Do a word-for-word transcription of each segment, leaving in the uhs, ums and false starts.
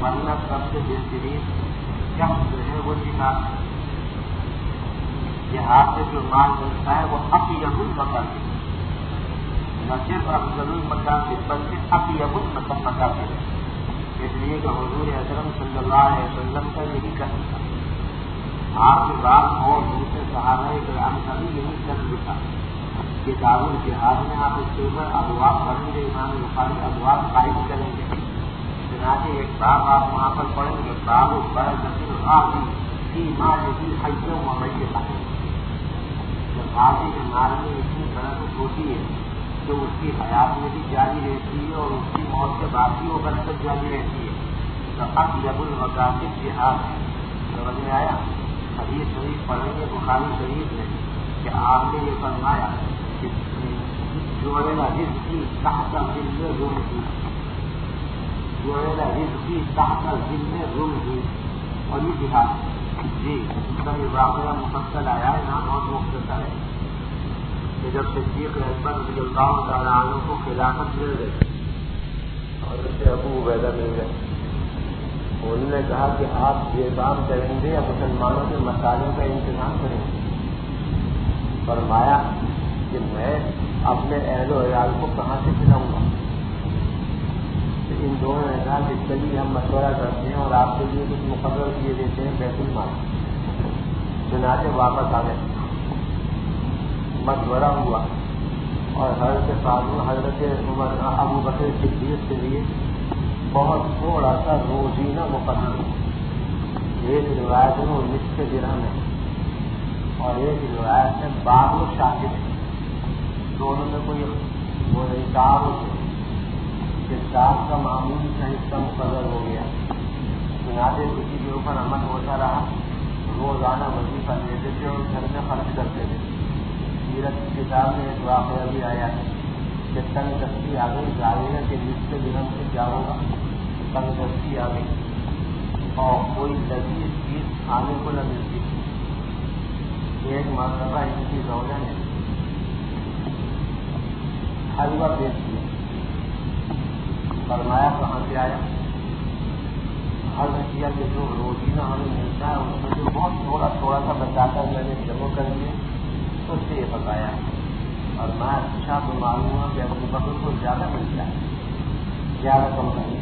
ورنہ سب سے بہترین شخص جو ہے وہ جہاد ہے. جہاد سے جو مال ملتا ہے وہ اطیب المکاسب، نہ صرف افضل المکاسب بلکہ اطیب المکاسب ہے. اس لیے کہ حضور اکرم صلی اللہ علیہ وسلم کا یہی کہنا تھا. آپ کے بعد اور دوسرے صحابہ کرام کا بھی یہی کہنا تھا. کتاب الجہاد میں آپ اس کے اوپر ابواب پڑھیں گے، امام بخاری ابواب قائم کریں گے. چنانچہ ایک باب آپ وہاں پر پڑھیں گے، باب برکت الغازی فی مالہ حیا و میتا. جب غازی کے مال میں اتنی برکت ہوتی ہے تو اس کی حیات میں بھی جاری رہتی ہے اور اس کی موت کے بعد بھی وہ برکت جاری رہتی ہے. تو اطیب المکاسب جہاد ہے. سمجھ میں آیا؟ حدیث شریف پڑھیں گے بخاری شریف میں کہ آپ نے یہ فرمایا کہ جوڑے نا رزقی تحت ظل رمحی، جوڑے نا رزقی تحت ظل رمحی، اور یہ جہاد. جی اس کا یہ واقعہ مفصل آیا ہے، نام بہت مختصر ہے کہ جب صدیق اکبر رضی اللہ تعالیٰ عنہ کو خلافت مل گئی اور اسے ابو عبیدہ مل گئے، انہوں نے کہا کہ آپ یہ کام کریں گے یا مسلمانوں کے مسائل کا انتظام کریں گے؟ فرمایا کہ میں اپنے اہل و عیال کو کہاں سے کھلاؤں گا؟ ان دونوں نے کہا کہ چلیے ہم مشورہ کرتے ہیں اور آپ کے لیے کچھ مقرر کیے دیتے ہیں بیت المال. چنانچہ واپس آ گئے. مشورہ ہوا اور حضرت فاضل حضرت عمر ابو بکر صدیق کے لیے بہت تھوڑا سا روزینہ مقرر ہوا. ایک روایت میں وہ نصف درہم ہے اور ایک روایت ہے باب و شاہد ہے. دونوں میں کوئی وہ حساب ہو کہ سات کا معمول کا حصہ مقرر ہو گیا. چنانچہ کسی کے اوپر عمل ہوتا رہا، روزانہ وظیفہ لیتے تھے اور گھر میں خرچ کرتے تھے. سیرت کی کتاب میں ایک واقعہ بھی آیا ہے کہ تنگ دستی آ گئی، ظاہر ہے کہ نصف درہم سے کیا ہوگا، تنگ دستی آ گئی اور کوئی لذیذ چیز کھانے کو نہ ملتی. ایک مرتبہ ان کی زوجہ نے حلوہ پیش کیا. فرمایا کہاں سے آیا؟ عرض کیا کہ جو روزینہ ہمیں ملتا ہے اس میں جو بہت تھوڑا تھوڑا سا بچا کر میں نے جمع کر لیا اس سے یہ بتایا. اور میں اچھا تو معلوم ہوا کہ ابو بکر کو زیادہ ملتا ہے، زیادہ کم نہیں.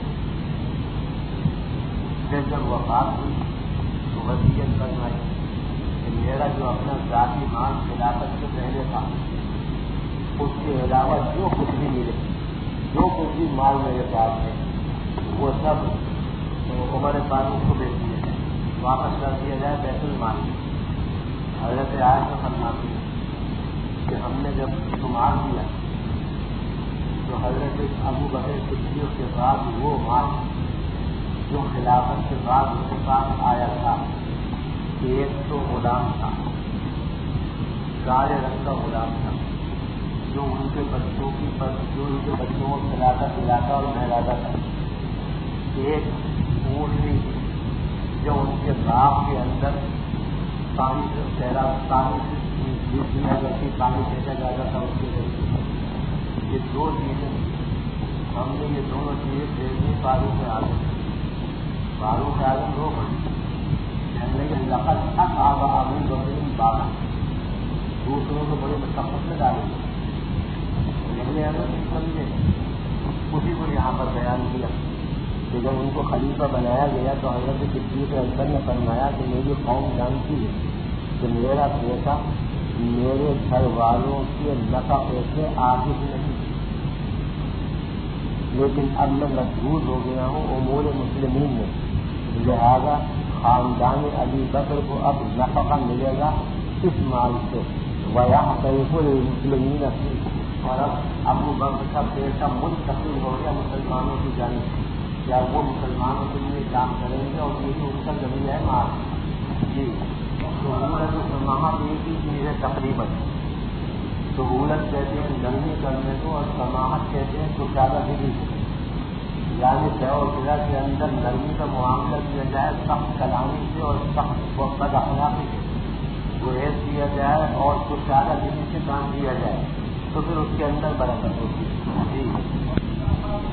پھر جب وفات ہوئی تو وصیت کروائی کہ میرا جو اپنا ذاتی مال خلافت سے پہلے تھا اس کے علاوہ جو کچھ بھی ملے، جو کچھ بھی مال میرے پاس ہے وہ سب عمر فاروق کو بیچ دیا جائے، واپس کر دیا جائے بیت المال. حضرت عائشہ فرماتی ہے کہ ہم نے جب شمار کیا تو حضرت ابو بکر صدیق کے بعد وہ مال جو خلافت کے بعد ان کے پاس آیا تھا، ایک تو غلام تھا، کالے رنگ کا غلام تھا جو ان کے بچوں کی جو ان کے بچوں کو کھلاتا پلاتا اور نہلاتا تھا. ایک اونٹنی جو ان کے باغ کے اندر پانی سے تیرا پانی سے دیا جاتی پانی پھینکا جاتا تھا اس کے ذریعے. یہ دو چیزیں ہم نے یہ دونوں چیزیں دیکھنی فاروق اعظم فاروق اعظم رو کہنے کے لقد تک آبا ابو بکر باغ دوسروں کو بڑے مشقت میں ڈالیں گے. سمجھے اسی کو یہاں پر بیان کیا کہ جب ان کو خلیفہ بنایا گیا تو حضرت صدیق اکبر نے فرمایا کہ میری قوم جانتی ہے کہ میرا بیٹا میرے گھر والوں کے نفع پیسے آگے ہی نہیں، لیکن اب میں مجبور ہو گیا ہوں امور مسلمین میں، لہذا خاندان علی بکر کو اب نفع ملے گا اس مال سے. وَيَحْتَرِفُ لِلْمُسْلِمِينَ فِيهِ، اور اب ابو بکر کا بیٹا منتقل ہو گیا مسلمانوں کی جانب. کیا وہ مسلمانوں کے لیے کام کریں گے اور یہی ان کا زمین ہے مال. جی سہولت سماحت ایک ہی چیز ہے تقریباً. سہولت کہتے ہیں نرمی کرنے کو اور سماحت کہتے ہیں کشادہ دلی کو، یعنی طے و قلعہ کے اندر نرمی کا معاملہ کیا جائے سخت کلامی سے اور سخت بد اخلاقی سے گریز کیا جائے اور کشادہ دلی سے کام کیا جائے تو پھر اس کے اندر برکت ہوتی ہے. جی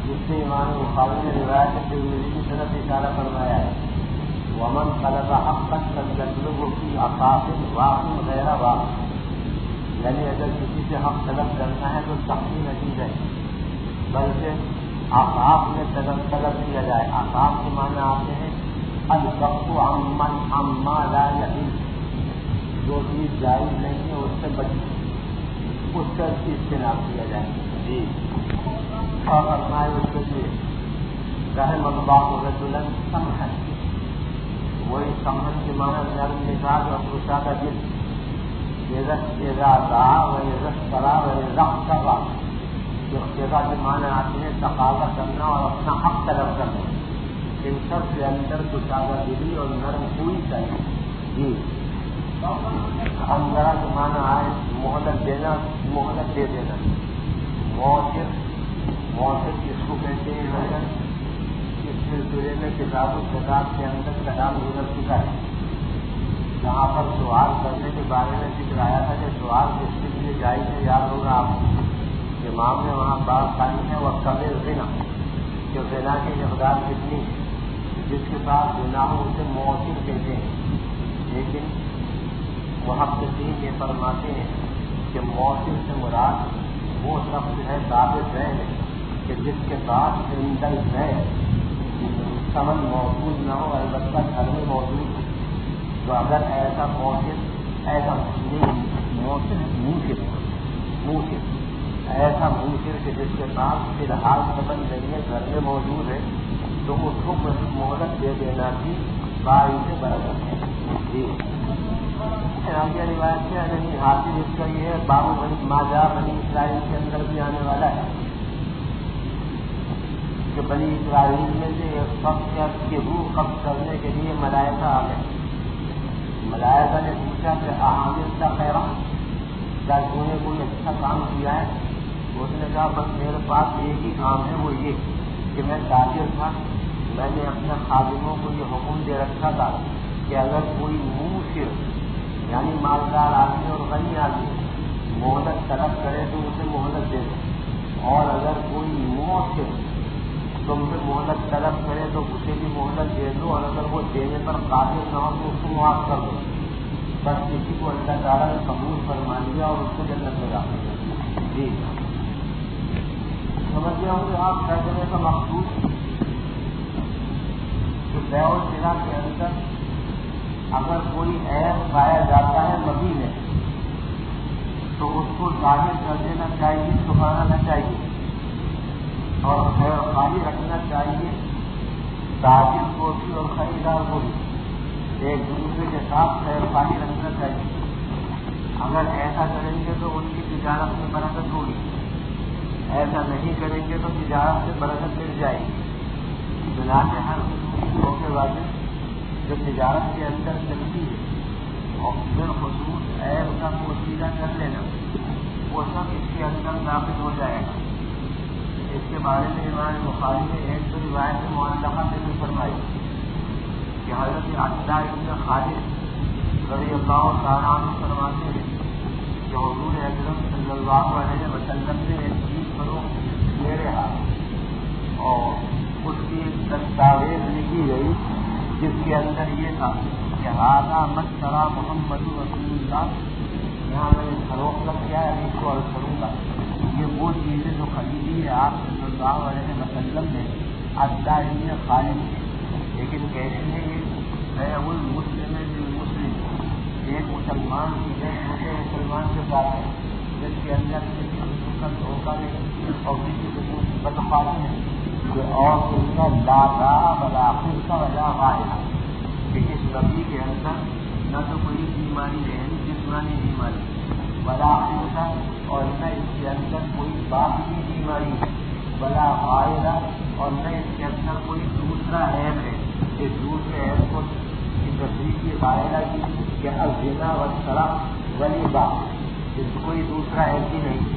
جس سے امام بخاری نے روایت ترمذی کی طرف اشارہ فرمایا ہے ومن طلب حقا فليطلبه في عطاف واقع غیر واقع، یعنی اگر کسی سے حق طلب کرنا ہے تو سختی نہیں ہے بلکہ آفاق میں طلب طلب کیا جائے. آفاق کے معنی آتے ہیں البقت عمن عما لا يحل، جو چیز جائز نہیں ہے اس سے بچ اس کا چیز سے نام کیا جائے. جی اور فرمائے اس کے لیے رحم اللہ رجلا سمحا، وہی سمحن کے معنی نرم مزاج اور کشادہ دل. اذا دعا و اذا اشترى و اذا اقتضى، جو اقتضا کے معنی آتے ہیں تقاضا کرنا اور اپنا حق طلب کرنا. ان سب کے اندر کشادہ دلی اور نرم خوئی چاہیے. جی اندرا کے معنی آئے مہلت دینا، مہلت دے دینا. موثر موثر کس کو کہتے ہیں؟ وزن اس سلسلے میں کتاب و کتاب کے اندر کلام گزر چکا ہے. جہاں پر سوال کرنے کے بارے میں ذکر آیا تھا کہ سوال کس کے لیے جائز ہے، یاد ہوگا آپ کو. امام نے وہاں بات خالی ہے وہ کبیر زنا، کہ زنا کی مقدار کتنی ہے، جس کے پاس زنا ہو اسے موثر کہتے ہیں. لیکن وہاں تقسیم یہ فرماتے ہیں کہ موثر سے مراد وہ شخص ہے ثابت ہے کہ جس کے پاس اندر ہے سمن موجود نہ ہو، البتہ گھر میں موجود ہو. تو اگر ایسا موثر ایسا موثر موثر موثر ایسا موثر کہ جس کے پاس فی الحال سمن نہیں ہے، گھر میں موجود ہے، تو اس کو مہلت دے دینا بھی باعث برکت ہے. جی آگے روایت سے نہیں حاصل اس کا یہ ہے بابو بنی ماجا بنی اسرائیل کے اندر بھی آنے والا ہے کہ بنی اسرائیل میں سے ایک شخص کی روح قبض کرنے کے لیے ملائکہ آ گئے. ملائکہ نے پوچھا کہ عامل کا خیرہ، کیا تم نے کوئی اچھا کام کیا ہے؟ اس نے کہا بس میرے پاس ایک ہی کام ہے، وہ یہ کہ میں تاجر تھا، میں نے اپنے خادموں کو یہ حکم دے رکھا تھا کہ اگر کوئی موثر یعنی مالدار آدمی اور غنی آدمی مہلت طلب کرے تو اسے مہلت دے دو، اور اگر کوئی موثر تم سے مہلت طلب کرے تو اسے بھی مہلت دے دو، اور اگر وہ دینے پر قادر نہ ہو تو اس کو معاف کر دو. بس کسی کو اللہ تعالیٰ نے قبول فرما لیا اور اس کو جنت میں داخل کر دیا. جی سمجھ گیا ہوں کہ آپ فیصلے کا مقصود کہ بیع و شراء کے اندر اگر کوئی عیب پایا جاتا ہے مبی میں تو اس کو ظاہر کر دینا چاہیے، چھپانا نہ چاہیے، اور خیر خالی رکھنا چاہیے تاجر کو بھی اور خریدار کو بھی ایک دوسرے کے ساتھ خیر خالی رکھنا چاہیے. اگر ایسا کریں گے تو ان کی تجارت میں برکت ہوگی، ایسا نہیں کریں گے تو تجارت سے برکت مل جائے گی. بنا کے ہر موقع واضح جو تجارت کے اندر چلتی ہے اور بالخصوص عیب کا پوشیدہ کر لینا، وہ سب اس کے اندر داخل ہو جائے گا. اس کے بارے میں امام بخاری نے ایک تو روایت معلقہ سے بھی فرمائی کہ حضرت عبداللہ ابن خالد رضی اللہ تعالیٰ عنہ فرماتے ہیں کہ حضور اکرم صلی اللہ علیہ وسلم نے ایک چیز فروخت میرے ہاتھ اور اس کی ایک دستاویز لکھی گئی جس کے اندر یہ تھا کہ ہاذا مشتری محمد رسول اللہ، یہاں میں نے فروخت کیا ہے، اس کو عرض کروں گا. یہ وہ چیزیں جو خریدی ہے آپ صلی اللہ علیہ وسلم نے عبداللہ ابن خالد سے، لیکن کیسے ہیں یہ ہے وہ مسلم مسلم ایک مسلمان کی ہے دوسرے مسلمان کے ساتھ ہے، جس کے اندر کسی قسم کا دھوکہ نہیں اور کسی قسم کی بدخواہی نہیں، اور ان کا لادا بلاخر کا وجہ ہے کہ اس نبی کے اندر نہ تو کوئی بیماری ہے جسمانی بیماری بلا کا، اور نہ اس کے اندر کوئی باپ کی بیماری ہے بلا فائدہ، اور نہ اس کے اندر کوئی دوسرا عیب ہے. اس دوسرے عیب کو کی تصریح کی فائدہ کی کہ الزنا و شراب ولی باپ، اس کوئی دوسرا عیب بھی نہیں.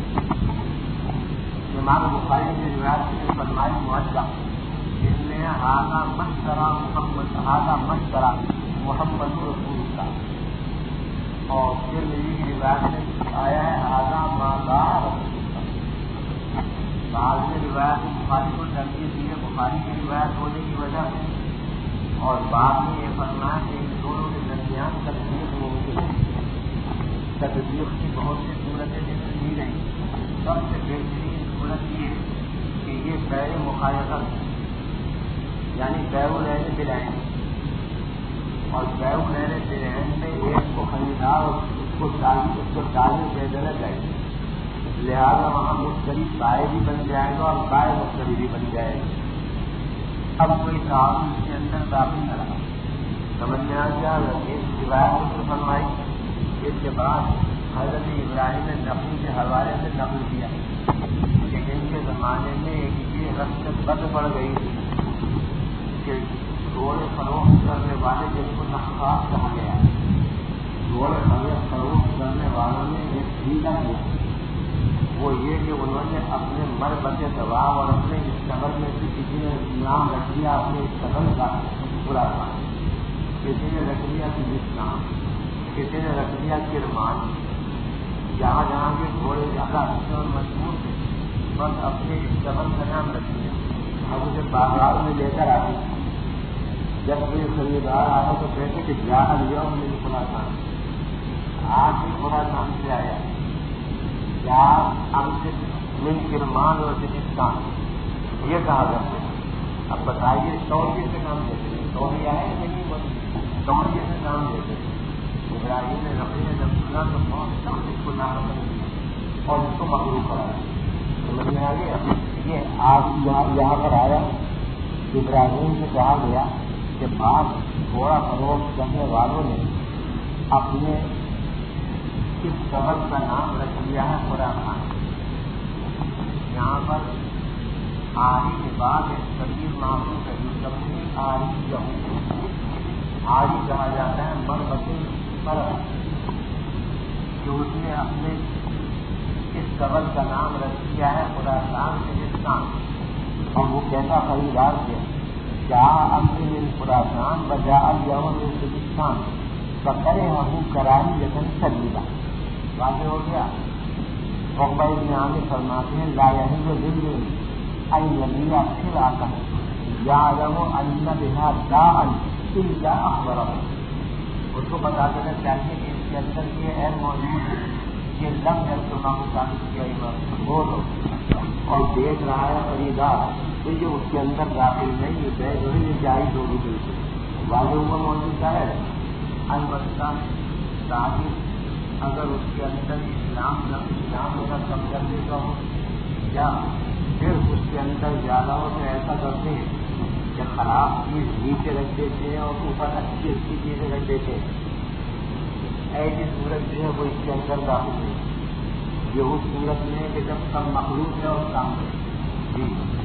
امام بخاری نے روایت سے فرمائی معجزہ جس میں ہاذا مشتری محمد ہاذا مشتری محمد رسول اللہ، اور پھر میری کی روایت میں آیا ہے ہاذا ما باع رسول اللہ. بعض میں روایت بخاری کو ترجیح دی ہے بخاری کی روایت ہونے کی وجہ سے، اور بعد میں یہ فرمایا کہ ان دونوں کے درمیان تدبیر ممکن ہے۔ تدبیر کی بہت سی صورتیں ذکر کی گئی، سب سے بہترین صورت یہ کہ یہ بیع مخالفت یعنی بیع العین بالعین، اور بیع العین بالعین میں ایک کو خریدار اور اس کو اس کو ڈالنے دے دینا چاہیے، لہٰذا وہاں مشتری بائع بھی بن جائے گا اور بائع مشتری بھی بن جائے گا۔ اب کوئی تعاون اس کے اندر داخل نہ رہا، سمجھ میں آ گیا۔ اس روایت سے فرمائی، اس کے بعد حضرت ابراہیم نے نقل کے حوالے سے نقل کیا کہ ان کے زمانے میں ایک یہ رسم بد پڑ گئی تھی کہ گھوڑے فروخت کرنے والے جن کو نخاص کہا گیا، گھوڑے فروخت کرنے والوں نے ایک ڈھیلا کیا، وہ یہ کہ انہوں نے اپنے مر بچے دباؤ اور اپنے استقبال میں سے کسی نے نام رکھ دیا اپنے استقبال کا برا تھا، کسی نے رکھ دیا کسی نام، کسی نے رکھ دیا کرمان، جہاں جہاں کے گھوڑے زیادہ اچھے اور مشہور تھے بس اپنے استقبال کا نام رکھ دیا، اب اسے بازار میں لے کر آتے، جب کوئی خریدار آیا تو کہتے کہ جہاں لیا ہوں میری خراسان، آج بھی خراسان سے آیا، یا ہم سے من کرمان اور سجستان یہ کہا کرتے ہیں۔ اب بتائیے توڑیے سے کام دیتے ہیں، توڑیا ہے نہیں، توڑیے سے کام دیتے ہیں۔ ابراہیم نے رفیع نے جب سنا تو بہت کم اس کو ناراض کر دیا اور اس کو مغلوب کرایا، سمجھ میں آ گیا۔ یہ آج یہاں پر آیا، ابراہیم سے کہا گیا کہ بعض گھوڑا فروخت کرنے والوں نے اپنے اس سبق کا نام رکھ لیا ہے خراسان۔ یہاں پر آری کے بعد ایک قریب معروف ہے جو تبدیل آری یہود، آری کہا جاتا ہے مربت پر جو اس نے اپنے اس سبق کا نام رکھ دیا ہے خراسان سجستان، اور وہ کہتا خریدار سے کیا اپنے من خراسان بجا اليوم من سجستان پکڑے ہوں کرائی یتن سلیلا، واضح ہو گیا۔ عقبہ بن عامر فرماتے ہیں لا یحل ذل ان یبیع خلعۃ یعلم ان بها داء الا اخبرہ، اس کو بتا دینا چاہیے کہ اس کے اندر یہ عیب موجود ہے، یہ لم یذکرہ ثابت کیا بولو اور دیکھ رہا ہے خریدار تو یہ اس کے اندر داخل نہیں، یہ بیع جو ہے یہ جائز ہوگی بالکل، واضح ہوا موجود ہے۔ البتہ تعلیم اگر اس کے اندر اسلام اسلام کا کم کر دیتا ہو یا پھر اس کے اندر زیادہ ہو تو ایسا کرتے ہیں کہ خراب چیز نیچے رکھ دیتے ہیں اور اوپر اچھی اچھی چیزیں رکھ دیتے ہیں، ایسی صورت جو ہے وہ اس کے اندر داخل ہے۔ یہ اس صورت میں ہے کہ جب سب مخلوق ہے اور کام ہے جی،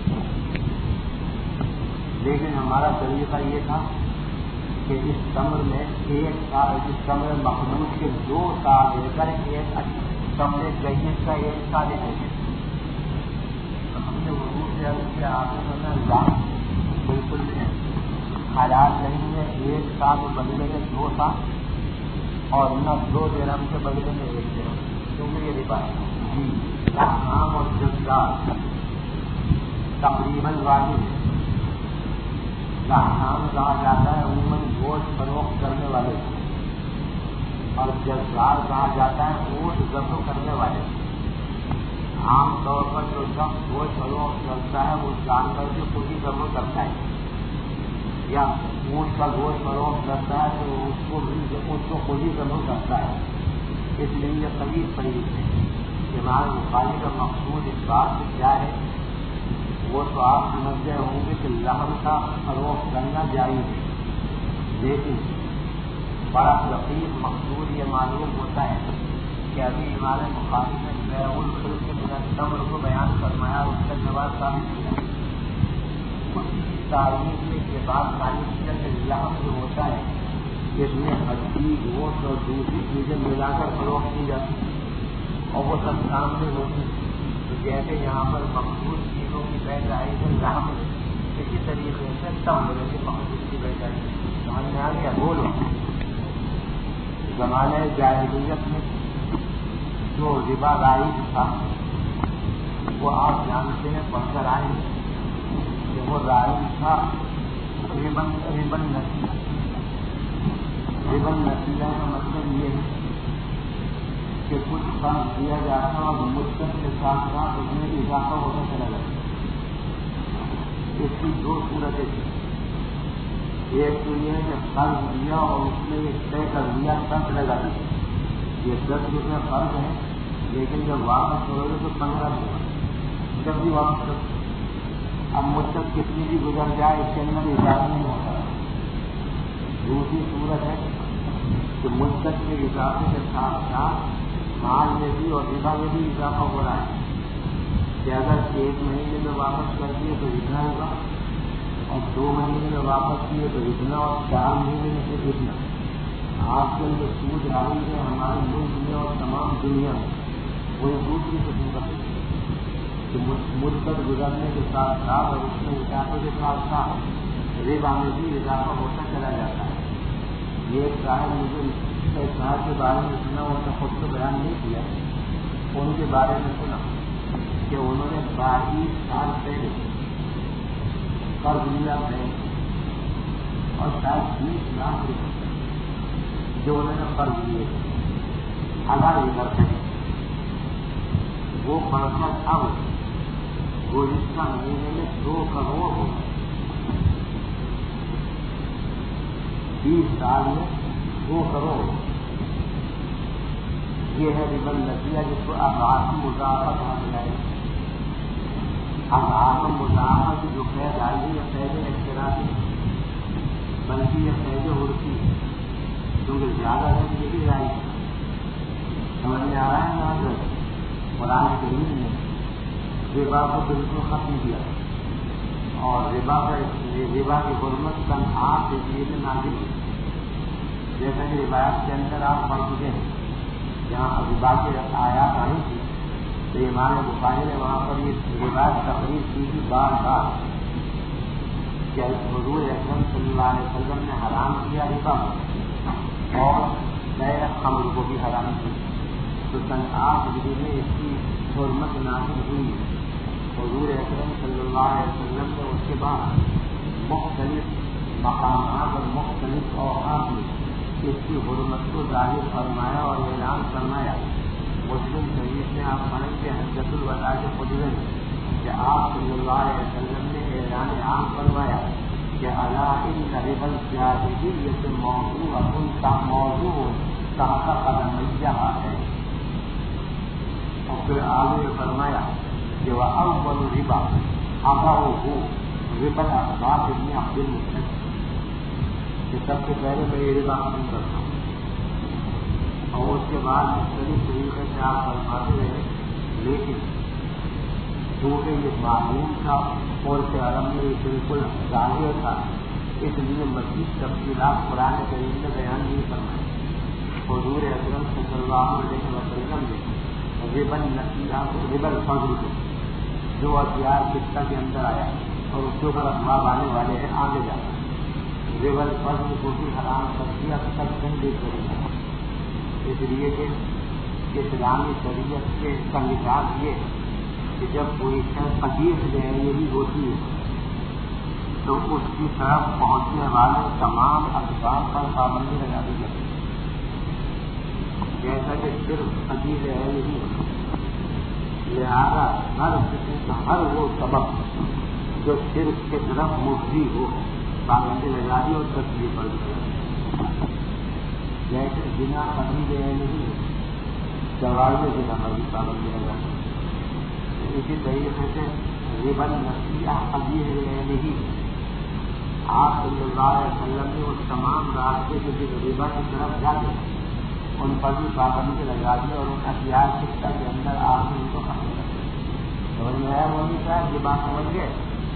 لیکن ہمارا طریقہ یہ تھا کہ اس کمر میں ایک سال اس کمر مخلوط کے دو سال لے کر ایک کمرے جہیز کا ایک سال لے گئے، ہم نے حضور سے عرض کیا آپ نے سنا لاکھ بالکل حالات نہیں ہے، ایک سال بدلے میں دو سال اور نہ دو درہم کے بدلے میں ایک درہم، کیونکہ یہ ربا ہے جی۔ احکام اور جزدار تقریباً واجب ہے، احکام کہا جاتا ہے عموماً گوشت فروخت کرنے والے اور جزدار کہا جاتا ہے اونٹ ذبح کرنے والے۔ عام طور پر جو شخص گوشت فروخت کرتا ہے وہ جانور سے خود ہی ذبح کرتا ہے یا اونٹ کا گوشت فروخت کرتا ہے تو اس کو اس کو خود ہی ذبح کرتا ہے، اس لیے یہ قریب قریب ہے۔ امام بخاری کا مقصود اس بات سے کیا ہے وہ تو آپ سمجھ گئے ہوں گے کہ لحم کا فروخت کرنا جائز ہے، لیکن بڑا دقیق مقصود یہ معلوم ہوتا ہے کہ ابھی امام بخاری نے بیع الخلق کے تمر کو بیان فرمایا اور اس کا جواب ثابت کیا، اس کی تعریف میں یہ بات ثابت کیا کہ لحم جو ہوتا ہے اس میں ہڈی گوشت اور دوسری چیزیں ملا کر فروخت کی جاتی ہے اور وہ سب سامنے ہوتی ہے، تو جیسے یہاں پر مخصوص چیزوں کی پیدائش ہے لحم، اسی طریقے سے تمر کی مخصوص کی پیدائش سمجھ میں آ گیا۔ بولو زمانۂ جاہلیت میں جو ربا رائج تھا وہ آپ جانتے ہیں پڑھ کر آئے کہ وہ رائی تھا ربن ربن نسیلہ. ربن نسیلہ کا مطلب یہ ہے کہ کچھ فرض دیا جاتا اور مدت کے ساتھ ساتھ اس میں اضافہ ہوتا چلا جاتا. اس کی دو صورتیں تھیں. ایک تو یہ کہ فرض دیا اور اس میں یہ طے کر دیا تب لگا دیا یہ دس روپئے فرض ہے لیکن جب واپس ہو گئے تو پندرہ روپئے جب بھی واپس کر. اب مدت کتنی بھی گزر جائے اس کے اندر اضافہ نہیں ہوتا. دوسری صورت ہے کہ مدت کے اضافے کے ساتھ ساتھ مال میں بھی اور ربا میں بھی اضافہ ہو رہا ہے کہ اگر ایک مہینے میں واپس کر دیے تو اتنا ہوگا اور دو مہینے میں واپس کیے تو اتنا اور چار مہینے میں سے اتنا. آج کل جو سود رہی ہے ہمارے ملک میں اور تمام دنیا میں وہ دوسری قسم کا کہ مدت گزرنے کے ساتھ ساتھ اور اس میں اضافے کے ساتھ ساتھ ربا میں بھی اضافہ ہوتا چلا جاتا ہے. یہ ایک صاحب مجھے ایک صاحب کے بارے میں سنا اور خود کو بیان نہیں کیا. ان کے بارے میں سنا کہ انہوں نے بائیس سال پہلے قرض لیا ہے اور شاید بیس لاکھ روپئے جو انہوں نے قرض لیے ہزار ادھر سے وہ بڑھ کر اب گزشتہ مہینے میں دو کروڑ ہو بیس سال میں دو کروڑ. یہ ہے ربا نسیلہ جس کو اضعاف مضاعفہ کہا جائے. اضعاف مضاعفہ کی جو قید آئی ہے یہ قید اختراعی بلکہ یہ قید عرفی ہے کیونکہ زیادہ ہے یہ بھی آئی سمجھ میں آ رہا ہے نا. اگر قرآن کریم نے ربا کو بالکل ختم کیا اور ربا کا ربا کی حرمت تنخواہ کے لیے میں نازل کی. جیسا کہ روایت کے اندر آپ پڑھ چکے ہیں جہاں ربا کی آیات آئی تھی تو امام بخاری نے وہاں پر یہ روایت تقریر کی تھی بار بار کہ حضور اکرم صلی اللہ علیہ وسلم نے حرام کیا ربا اور غیر خمر کو بھی حرام کی. تو تنخواہ میں اس کی حرمت نازل ہوئی. حضور اکرم صلی اللہ علیہ وسلم نے اس کے بعد مختلف مقامات اور مختلف اوقات میں اس کی حرمت کو ظاہر فرمایا اور اعلان فرمایا. مسلم شریف میں آپ پڑھیں گے حجت الوداع کے خطبے میں کہ آپ صلی اللہ علیہ وسلم نے اعلان عام فرمایا کہ اللہ ان ربا الجاہلیہ موضوع ان کا موضوع تحت قدمیہ ہے. اور پھر آگے فرمایا کہ وہ اول ربا اباؤہ ربا الاسباب ابن عبد المطلب کہ سب سے پہلے میں یہ ربا ختم کرتا ہوں اور اس کے بعد مختلف طریقے سے آپ فرماتے رہے. لیکن کیونکہ یہ معلوم تھا اور اس کے عالم میں یہ بالکل ظاہر تھا اس لیے مزید تفصیلات قرآن کریم میں بیان نہیں فرمائے. حضور اکرم صلی اللہ علیہ وسلم نے ربا نسیلہ ربا الفضل کو جو اختیار قصہ کے اندر آیا اور اس کے اوپر اسباب آنے والے ہیں آگے جاتا ربا الفضل کو بھی حرام کر دیا سب گندے طریقہ. اس لیے کہ اسلامی شریعت کے کا مزاج یہ کہ جب کوئی شخص حدیث یہی ہوتی ہے تو اس کی طرف پہنچنے والے تمام اسباب پر پابندی لگا دی جاتی ہے. جیسا کہ صرف حدیث ہے یہی لہذا ہر کسی کا ہر وہ سبب جو صرف کی طرف مفتی ہو پابندی لگا دی اور تصویر پر دی. جیسے بنا حدیث ہے نہیں جواب بنا پر بھی پابندی لگا دی. اسی طریقے سے ربا نسیلہ حدیث ہے نہیں آپ صلی اللہ علیہ وسلم نے اس تمام راستے کے جو ربا کی طرف جاتے ان پر بھی پابندی لگا دی اور ان ہتھیار خطہ کے اندر آپ نے ان کو ختم کر دیا. سمجھ میں آیا مولوی صاحب یہ بات سمجھ گئے.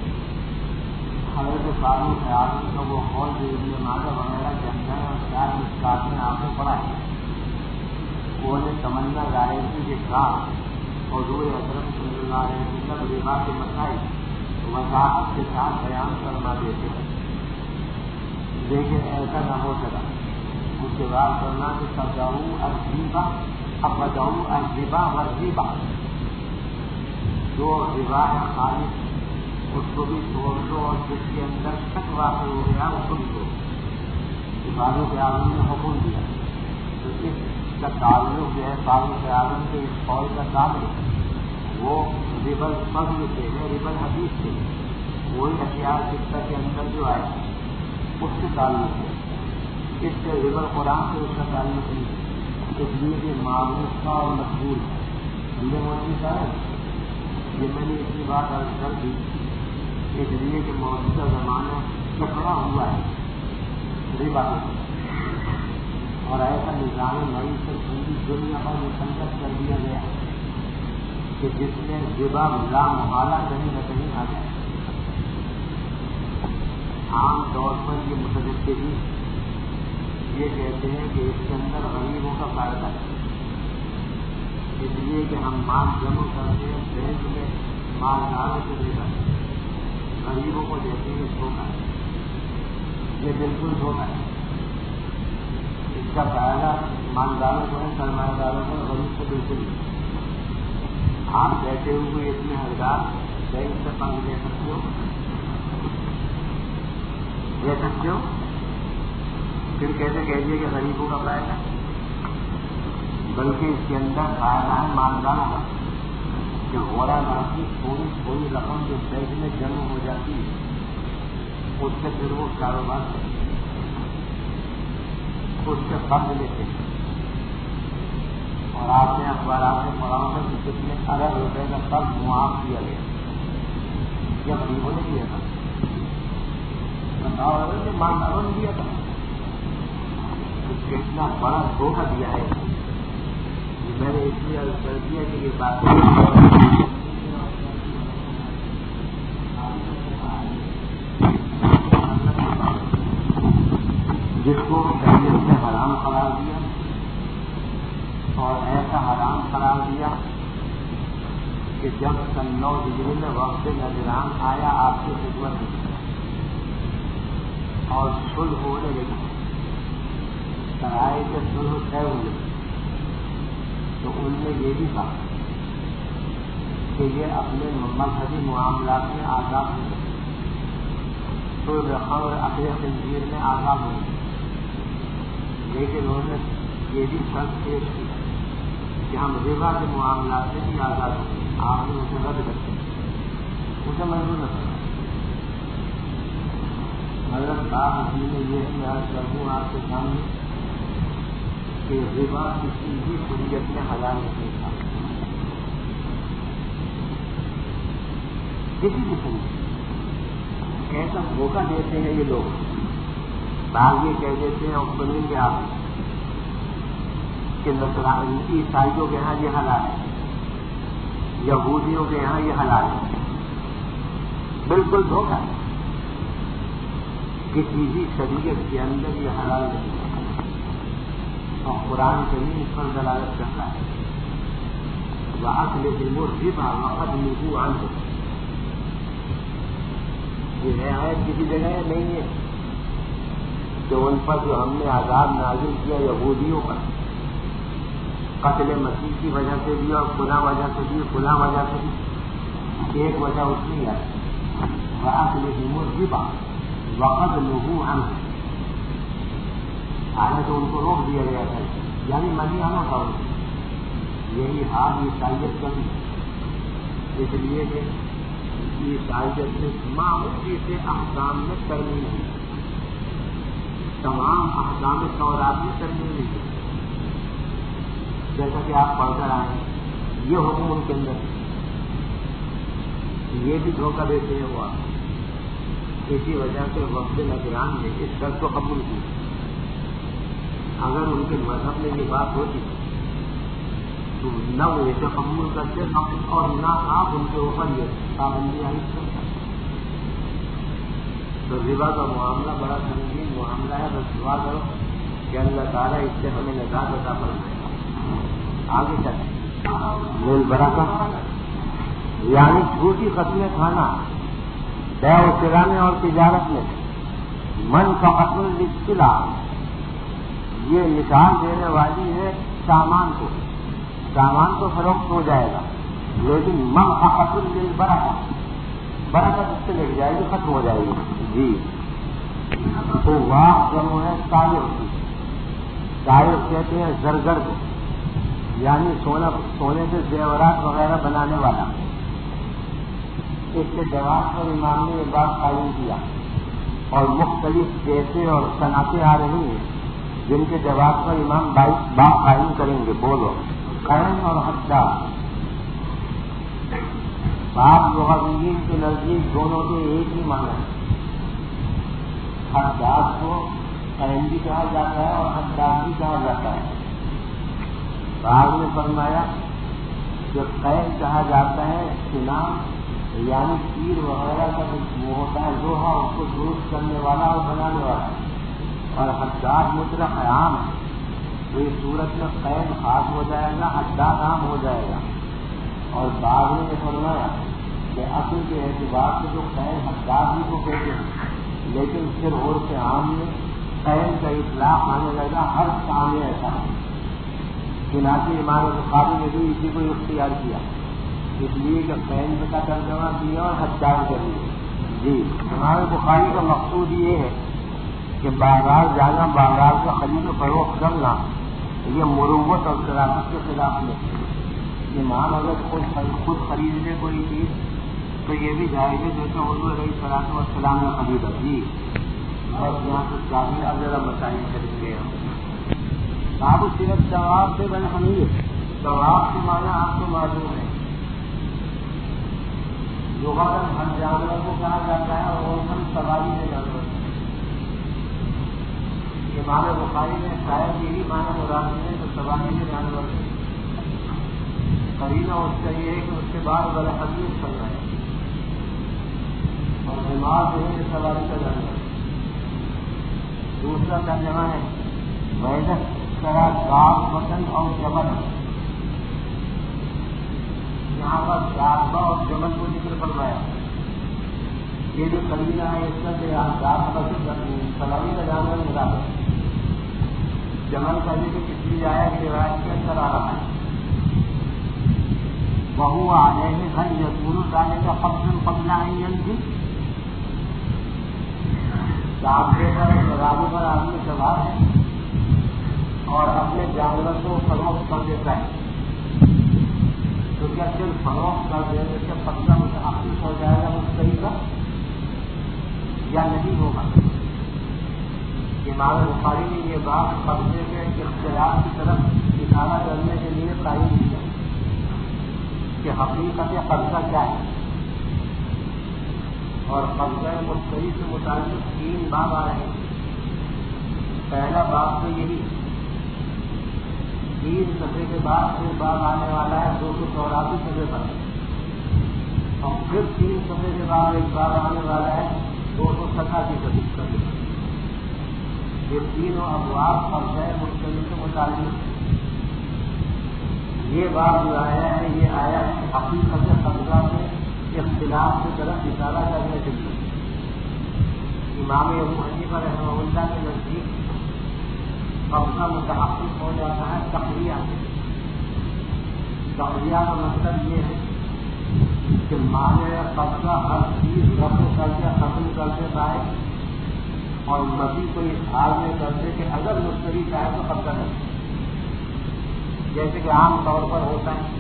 حضرت فاروق اعظم کا وہ قول جو ابن ماجہ وغیرہ کے اندر اور چار مشکات میں آپ نے پڑھا ہے وہ نے تمنا ظاہر کی کہ کام حضور اکرم صلی اللہ علیہ وسلم ربا کے مسائل وضاحت کے ساتھ بیان فرما دیتے ہیں لیکن ایسا نہ ہو سکا. اس کے بعد کرنا کہ فضاؤ الربا افضاؤ الربا والربا جو ربا ہے خالص اس کو بھی چھوڑ دو، اور جس کے اندر شک واقع ہو گیا اس کو بھی چھوڑ دو۔ فاروق اعظم نے حکم دیا، تو اس کا تعلق جو ہے فاروق اعظم کے اس قول کا تعلق وہ ربل فضل سے ہے، ربل حدیث سے، وہی اشیاء سکہ کے اندر جو آئے اس سے تعلق ہے، اس سے ربل قرآن سے اس کا تعلق نہیں ہے، اس لیے کہ معروف کا اور مقبول ہے۔ ہمیں موجود صاحب یہ میں نے اس کی بات عرض کر دی، اس لیے کہ موجودہ زمانہ چکڑا ہوا ہے ربا، اور ایسا نظام نئی سے پوری دنیا پر مسلط کر دیا گیا کہ جس میں ربا لا محالہ کہیں نہ کہیں آ جائے۔ عام طور پر یہ متدثرین یہ کہتے ہیں کہ اس کے اندر غریبوں کا فائدہ ہے، اس لیے کہ ہم مال جمع کرتے ہیں بینک میں، مالداروں سے دے کر غریبوں کو دیتے ہیں، دھوکہ ہے، یہ بالکل دھوکہ ہے۔ اس کا فائدہ مالداروں کو ہے، سرمایہ داروں کو، غریب کو بالکل نہیں۔ آپ بیٹھے ہوئے اتنے ہزار بینک سے فنڈ لے سکتے ہو لے سکتے ہو پھر کیسے کہیے کہ غریبوں کا فائدہ ہے؟ بلکہ اس کے اندر فائدہ ہے مالداروں کا، کہ غورا باقی تھوڑی تھوڑی رقم جو بینک میں جمع ہو جاتی ہے اس سے پھر وہ کاروبار کرتے ہیں، اس سے قرض لیتے ہیں، اور آپ نے اخبارات میں پڑھا ہوگا کہ کتنے ارب روپے کا قرض معاف کیا گیا، جب غریبوں نے کیا تھا، بتاؤ نے مالداروں نے دیا تھا، اتنا بڑا دھوکہ دیا ہے۔ میں نے اس لیے عرض کر دیا کہ یہ بات جس کو شریعت نے حرام قرار دیا، اور ایسا حرام قرار دیا کہ جب سن نو ہجری میں وقت نجران آیا آپ کی خدمت میں اور صلح ہونے لگی، سرائے کے صلح طے ہوئے، تو ان نے یہ بھی کہا کہ یہ اپنے مذہبی معاملات میں آزاد ہو گئے، تو خبر اپنے تنظیر میں آزاد ہو گئے، لیکن انہوں نے یہ بھی شرط پیش کی کہ ہم ربا کے معاملات سے بھی آزاد ہوں گے۔ آپ نے اسے رد کر دیا، اسے منظور نہ کرا۔ حضرت صاحب نے یہ بھی عرض کر دوں آپ کے سامنے کہ ربا کسی بھی شریعت میں حلال نہیں تھا، کسی بھی شریعت۔ ایسا دھوکہ دیتے ہیں یہ لوگ، بعض یہ کہہ دیتے ہیں اور سنیں گے آپ کہ عیسائیوں کے یہاں یہ حلال ہے، یہودیوں کے یہاں یہ حلال ہے، بالکل دھوکہ ہے، کسی بھی شریعت کے اندر یہ حلال نہیں ہے، اور قرآن کریم اس پر دلالت کرتا ہے۔ وَأَكْلِهِمُ الرِّبَا وَقَدْ نُهُوا عَنْهُ، یہ آیت کسی جگہ نہیں ہے کہ ان پر جو ہم نے عذاب نازل کیا یہودیوں پر قتل مسیح کی وجہ سے بھی اور فلاں وجہ سے بھی فلاں وجہ سے بھی، ایک وجہ اس میں ہے وَأَكْلِهِمُ الرِّبَا وَقَدْ نُهُوا عَنْهُ، آگے تو ان کو روک دیا گیا تھا، یعنی منی آنا تھا ان کو۔ یہی حال عیسائیت کا بھی، اس لیے کہ عیسائیت میں معمولی سے احکام میں ترمیم ہوئی، تمام احکام تورات میں ترمیم ہوئی، جیسا کہ آپ پڑھ کر آئے ہیں، یہ حکم ان کے اندر، یہ بھی دھوکہ دیتے ہیں وہ۔ اسی وجہ سے وقت نجران نے اس شرط کو قبول کی، اگر ان کے مذہب میں یہ بات ہوتی تو نہ وہ اسے قبول کرتے اور نہ آپ ان کے اوپر یہ پابندی عائد کرتے۔ تو ربا کا معاملہ بڑا سنگین معاملہ ہے، بس دعا کرو کہ اللہ تعالیٰ اس سے ہمیں نجات عطا فرمائے۔ آگے چلیں، مول برکت یعنی جھوٹی قسمیں کھانا بے و کرانے اور تجارت میں، من کا قتل الاصطلاح، یہ مثال دینے والی ہے سامان کو، سامان تو فروخت ہو جائے گا لیکن منفعت للبرکۃ، برکت اس سے لگ جائے گی، ختم ہو جائے گی جی. تو واق جمع ہے طائر کی. طائر کہتے ہیں زرگر کو، یعنی سونا سونے سے زیورات وغیرہ بنانے والا. اس کے جواب پر امام نے یہ بات قائم کیا، اور مختلف کیسے اور صنعتیں آ رہی ہیں جن کے جواب پر امام بات قائم کریں گے. بولو قین اور حداد. بعض لغویین کے نزدیک دونوں کے ایک ہی معنی ہے. حداد کو قین بھی کہا جاتا ہے اور حداد بھی کہا جاتا ہے. بعض نے فرمایا کہ قین کہا جاتا ہے سنام، یعنی تیر وغیرہ کا وہ ہوتا ہے لوہا، اس کو درست کرنے والا اور بنانے والا. اور حداد مطلق عام ہے، تو اس صورت میں قین خاص ہو جائے گا، حداد عام ہو جائے گا. اور بعض نے یہ فرمایا کہ اصل کے اعتبار سے جو قین حداد ہی کو کہتے ہیں، لیکن پھر اور سے عام میں قین کا اطلاق آنے لگا ہر کام میں ایسا ہے. چنانچہ امام بخاری نے بھی اسی کو اختیار کیا، اس لیے کہ قین کا ترجمہ کیا اور حداد کر دیا. جی امام بخاری کا مقصود یہ ہے کہ بازار جانا، بازار کا خرید و فروخت کرنا یہ مروت اور شرافت کے خلاف میں. امام اگر خود خرید لے کوئی چیز تو یہ بھی جائز ہے، جیسے حضور علیہ الصلوۃ والسلام نے خریدا. جی اور یہاں سے کافی اب ذرا بتائیں کریں گے. آپ صرف جواب سے بن حمید، جواب کے معنی آپ کو معلوم ہے. لغت ہر جانور کو کہا جاتا ہے اور عرفاً سواری کے جانور. امام بخاری نے شاید یہی معنی مراد ہے تو سواری کے جانور ہے. قرینہ اس کا یہ ہے کہ اس کے بعد بڑے حدیث چل رہا ہے اور دماغ جو ہے کہ سواری کا جانور. دوسرا ترجمہ ہے ویدک طرح داغ وطن اور جبل. یہاں پر داغبا اور جبل کو ذکر فرمایا. یہ جو قرینہ ہے اس کا داغ وطن سواری کا جانور مراد ہے. جمل کا ذکر پچھلی آیا کی روایت کے اندر آ رہا ہے. وہو علیہ ہر یقول ڈالے کا قبض قبلہ بھی داغے پر شرابے پر آدمی سوار ہے اور اپنے جانور کو فروخت کر دیتا ہے. تو کیا صرف فروخت کر دینے سے قبضہ متحقق ہو جائے گا مشتری کا یا نہیں ہوگا؟ امام بخاری نے یہ بات قبضے کے اختیار کی طرف اشارہ کرنے کے لیے قائم کیا کہ حقیقت قبضہ کیا ہے. اور قبضہ مشتری سے متعلق تین باب آ رہے ہیں. پہلا باب تو یہی تین صفحے کے بعد پھر باب آنے والا ہے دو سو چوراسی صفحے پر، اور پھر تین صفحے کے بعد ایک باب آنے والا ہے دو سو ستاسی صفحے پر. یہ تینوں ابواب قبضہ مشتری سے متعلق. یہ باب جو آیا ہے یہ آیا ہے حقیقت قبضہ میں اختلاف کی طرف اشارہ کرنے کے لیے. امام ابو حنیفہ رحمہ اللہ کے نزدیک قبضہ متحقق ہو جاتا ہے تقریہ سے. تقریہ کا مطلب یہ ہے کہ مانے قبضہ ہر چیز رفع کر کے ختم کر کے پائے اور مزید کوئی حال میں کرتے کہ اگر مشتری چاہے تو قبضہ کرے، جیسے کہ عام طور پر ہوتا ہے.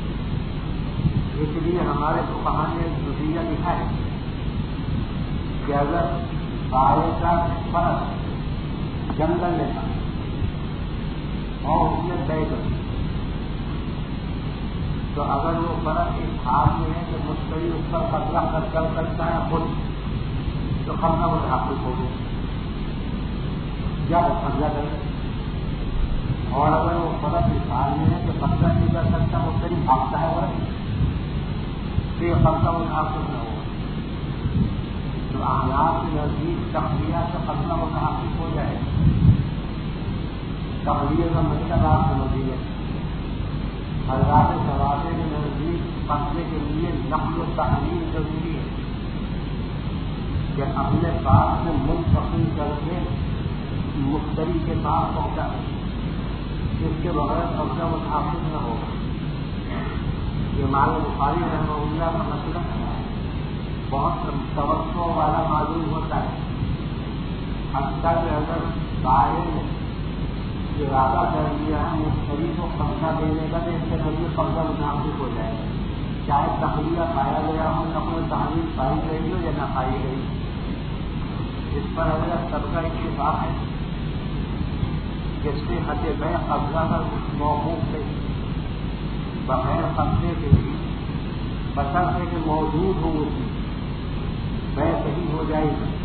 اس لیے ہمارے فقہاء نے جزیہ لکھا ہے کہ اگر بائے کا فرق جنگل میں تھا اور اس میں طے کر تو اگر وہ فرق اس حال میں ہے کہ مشتری اس پر قبضہ کر کر سکتا ہے خود تو قبضہ متحقق ہو گیا یا وہ قبضہ کرے. اور اگر وہ فرق اس حال میں ہے کہ قبضہ نہیں کر سکتا مشتری بھاگتا ہے اور تو یہ قبضہ متحقق نہ ہوگا. تو احناف کے نزدیک تقریہ سے قبضہ متحقق ہو جائے. تقریہ کا مطلب آپ سمجھیے حضرات ثوابے کے نزدیک قبضے کے لیے نقل و تحریر ضروری ہے کہ اپنے پاس سے منتقل کر کے مشتری کے پاس پہنچا، اس کے بغیر قبضہ متحقق نہ ہوگا. یہ امام بخاری رحمہ اللہ کا مسئلہ ہے، بہت توقع والا معلوم ہوتا ہے، حتیٰ کہ اگر قائل نے ارادہ کر لیا ہے مشتری کو قبضہ دینے کا تو اس کے ذریعے قبضہ مناسب ہو جائے گا، چاہے تخلیہ پایا گیا ہو، نقل و تحریر پائی گئی ہو یا نہ پائی گئی، اس پر اگر سب کا اتفاق ہے کہ صحت بیع قبضہ کا موقوف ہے بغیر قبضے کے لیے، بشرط ہے کہ موجود ہو اس میں بیع صحیح ہو جائے گی،